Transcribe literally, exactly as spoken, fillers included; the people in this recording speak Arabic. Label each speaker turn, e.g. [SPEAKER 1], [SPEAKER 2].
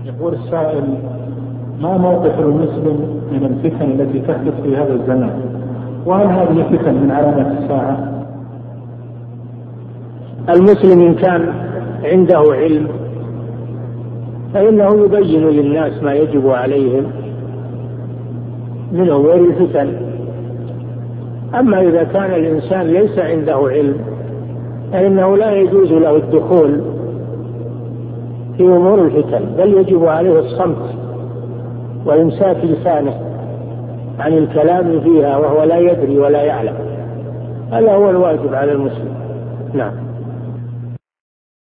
[SPEAKER 1] يقول السائل: ما موقف المسلم من الفتن التي تحدث في هذا الزمان؟ وهل هذه الفتن من علامات الساعة؟
[SPEAKER 2] المسلم إن كان عنده علم فإنه يبين للناس ما يجب عليهم من أمور الفتن. أما إذا كان الإنسان ليس عنده علم فإنه لا يجوز له الدخول في أمور الفتن، بل يجب عليه الصمت وإمساك لسانه عن الكلام فيها وهو لا يدري ولا يعلم. هذا هو الواجب على المسلم. نعم.